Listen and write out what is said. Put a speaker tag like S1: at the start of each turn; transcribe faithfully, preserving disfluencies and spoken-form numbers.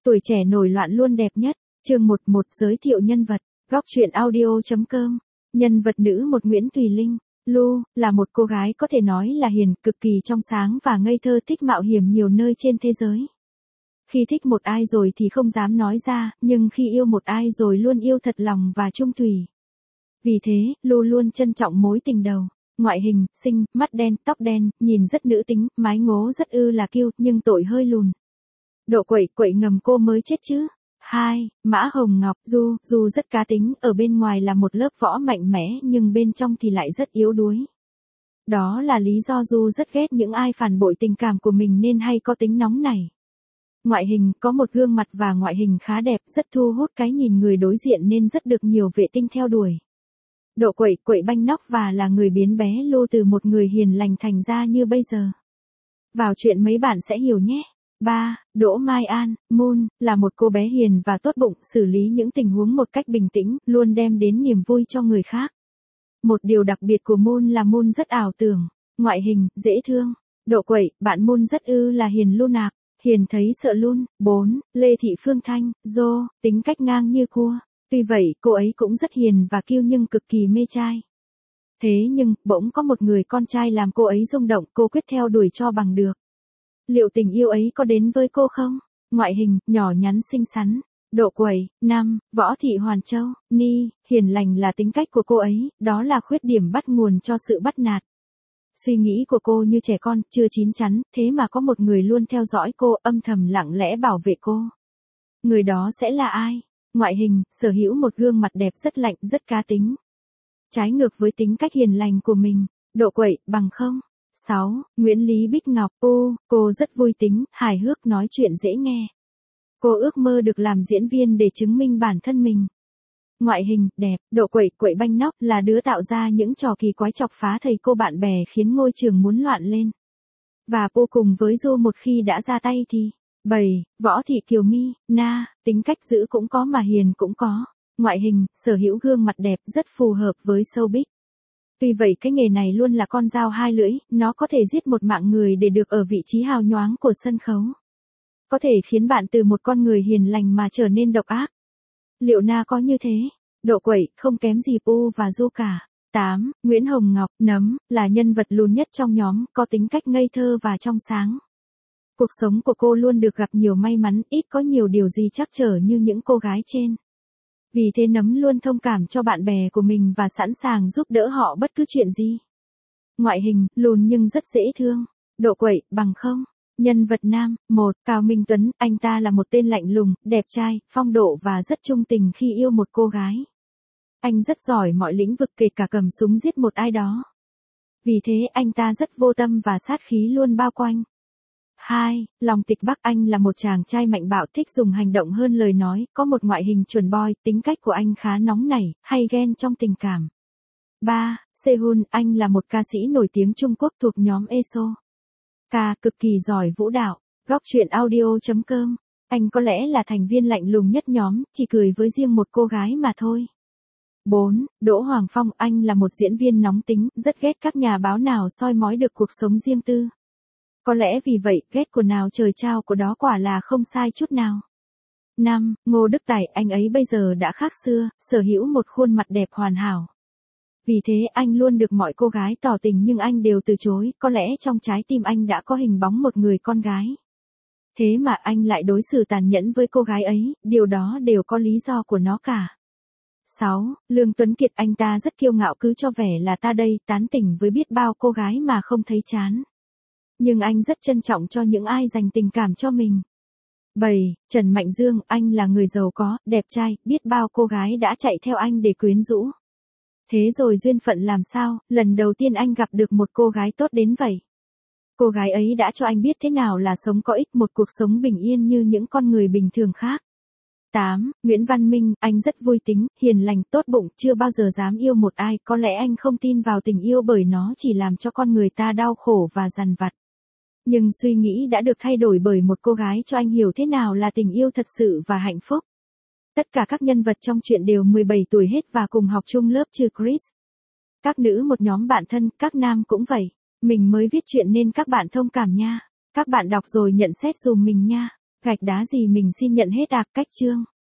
S1: Tuổi trẻ nổi loạn luôn đẹp nhất. Chương một một giới thiệu nhân vật. Góc truyện audio chấm com. Nhân vật nữ một Nguyễn Thùy Linh. Lu, là một cô gái có thể nói là hiền, cực kỳ trong sáng và ngây thơ, thích mạo hiểm nhiều nơi trên thế giới. Khi thích một ai rồi thì không dám nói ra, nhưng khi yêu một ai rồi luôn yêu thật lòng và trung thủy. Vì thế, Lu luôn trân trọng mối tình đầu. Ngoại hình, xinh, mắt đen, tóc đen, nhìn rất nữ tính, mái ngố rất ư là kiêu, nhưng tội hơi lùn. Độ quậy, quậy ngầm cô mới chết chứ. hai. Mã Hồng Ngọc. Du, Du rất cá tính, ở bên ngoài là một lớp võ mạnh mẽ nhưng bên trong thì lại rất yếu đuối. Đó là lý do Du rất ghét những ai phản bội tình cảm của mình nên hay có tính nóng này. Ngoại hình, có một gương mặt và ngoại hình khá đẹp, rất thu hút cái nhìn người đối diện nên rất được nhiều vệ tinh theo đuổi. Độ quậy, quậy banh nóc và là người biến bé Lu từ một người hiền lành thành ra như bây giờ. Vào chuyện mấy bạn sẽ hiểu nhé. ba. Đỗ Mai An. Moon, là một cô bé hiền và tốt bụng, xử lý những tình huống một cách bình tĩnh, luôn đem đến niềm vui cho người khác. Một điều đặc biệt của Moon là Moon rất ảo tưởng. Ngoại hình, dễ thương. Độ quậy, bạn Moon rất ư là hiền lu nạc. Hiền thấy sợ luôn. bốn. Lê Thị Phương Thanh. Dô, tính cách ngang như cua. Tuy vậy, cô ấy cũng rất hiền và kiêu nhưng cực kỳ mê trai. Thế nhưng, bỗng có một người con trai làm cô ấy rung động, cô quyết theo đuổi cho bằng được. Liệu tình yêu ấy có đến với cô không? Ngoại hình, nhỏ nhắn xinh xắn. Độ quậy. năm. Võ Thị Hoàn Châu. Ni, hiền lành là tính cách của cô ấy, đó là khuyết điểm bắt nguồn cho sự bắt nạt. Suy nghĩ của cô như trẻ con, chưa chín chắn, thế mà có một người luôn theo dõi cô, âm thầm lặng lẽ bảo vệ cô. Người đó sẽ là ai? Ngoại hình, sở hữu một gương mặt đẹp rất lạnh, rất cá tính. Trái ngược với tính cách hiền lành của mình. Độ quậy, bằng không. sáu. Nguyễn Lý Bích Ngọc. U, cô rất vui tính, hài hước, nói chuyện dễ nghe. Cô ước mơ được làm diễn viên để chứng minh bản thân mình. Ngoại hình, đẹp. Độ quậy, quậy banh nóc, là đứa tạo ra những trò kỳ quái chọc phá thầy cô bạn bè khiến ngôi trường muốn loạn lên. Và vô cùng với Du một khi đã ra tay thì. bảy. Võ Thị Kiều My. Na, tính cách dữ cũng có mà hiền cũng có. Ngoại hình, sở hữu gương mặt đẹp rất phù hợp với showbiz. Tuy vậy cái nghề này luôn là con dao hai lưỡi, nó có thể giết một mạng người để được ở vị trí hào nhoáng của sân khấu. Có thể khiến bạn từ một con người hiền lành mà trở nên độc ác. Liệu Na có như thế? Độ quậy, không kém gì Pu và Du cả. tám. Nguyễn Hồng Ngọc. Nấm, là nhân vật lùn nhất trong nhóm, có tính cách ngây thơ và trong sáng. Cuộc sống của cô luôn được gặp nhiều may mắn, ít có nhiều điều gì trắc trở như những cô gái trên. Vì thế Nấm luôn thông cảm cho bạn bè của mình và sẵn sàng giúp đỡ họ bất cứ chuyện gì. Ngoại hình, lùn nhưng rất dễ thương. Độ quậy, bằng không. Nhân vật nam. một. Cao Minh Tuấn, anh ta là một tên lạnh lùng, đẹp trai, phong độ và rất trung tình khi yêu một cô gái. Anh rất giỏi mọi lĩnh vực kể cả cầm súng giết một ai đó. Vì thế anh ta rất vô tâm và sát khí luôn bao quanh. hai. Long Tịch Bắc, anh là một chàng trai mạnh bạo, thích dùng hành động hơn lời nói, có một ngoại hình chuẩn boy, tính cách của anh khá nóng nảy, hay ghen trong tình cảm. ba. Sehun, anh là một ca sĩ nổi tiếng Trung Quốc thuộc nhóm e ét o. Ca, cực kỳ giỏi vũ đạo. Góc truyện audio chấm com. Anh có lẽ là thành viên lạnh lùng nhất nhóm, chỉ cười với riêng một cô gái mà thôi. bốn. Đỗ Hoàng Phong, anh là một diễn viên nóng tính, rất ghét các nhà báo nào soi mói được cuộc sống riêng tư. Có lẽ vì vậy, ghét của nào trời trao của đó quả là không sai chút nào. năm. Ngô Đức Tài, anh ấy bây giờ đã khác xưa, sở hữu một khuôn mặt đẹp hoàn hảo. Vì thế anh luôn được mọi cô gái tỏ tình nhưng anh đều từ chối, có lẽ trong trái tim anh đã có hình bóng một người con gái. Thế mà anh lại đối xử tàn nhẫn với cô gái ấy, điều đó đều có lý do của nó cả. sáu. Lương Tuấn Kiệt, anh ta rất kiêu ngạo, cứ cho vẻ là ta đây, tán tỉnh với biết bao cô gái mà không thấy chán. Nhưng anh rất trân trọng cho những ai dành tình cảm cho mình. bảy. Trần Mạnh Dương, anh là người giàu có, đẹp trai, biết bao cô gái đã chạy theo anh để quyến rũ. Thế rồi duyên phận làm sao, lần đầu tiên anh gặp được một cô gái tốt đến vậy. Cô gái ấy đã cho anh biết thế nào là sống có ích, một cuộc sống bình yên như những con người bình thường khác. tám. Nguyễn Văn Minh, anh rất vui tính, hiền lành, tốt bụng, chưa bao giờ dám yêu một ai, có lẽ anh không tin vào tình yêu bởi nó chỉ làm cho con người ta đau khổ và dằn vặt. Nhưng suy nghĩ đã được thay đổi bởi một cô gái cho anh hiểu thế nào là tình yêu thật sự và hạnh phúc. Tất cả các nhân vật trong truyện đều mười bảy tuổi hết và cùng học chung lớp trừ Chris. Các nữ một nhóm bạn thân, các nam cũng vậy. Mình mới viết chuyện nên các bạn thông cảm nha. Các bạn đọc rồi nhận xét dùm mình nha. Gạch đá gì mình xin nhận hết ạ, cách chương.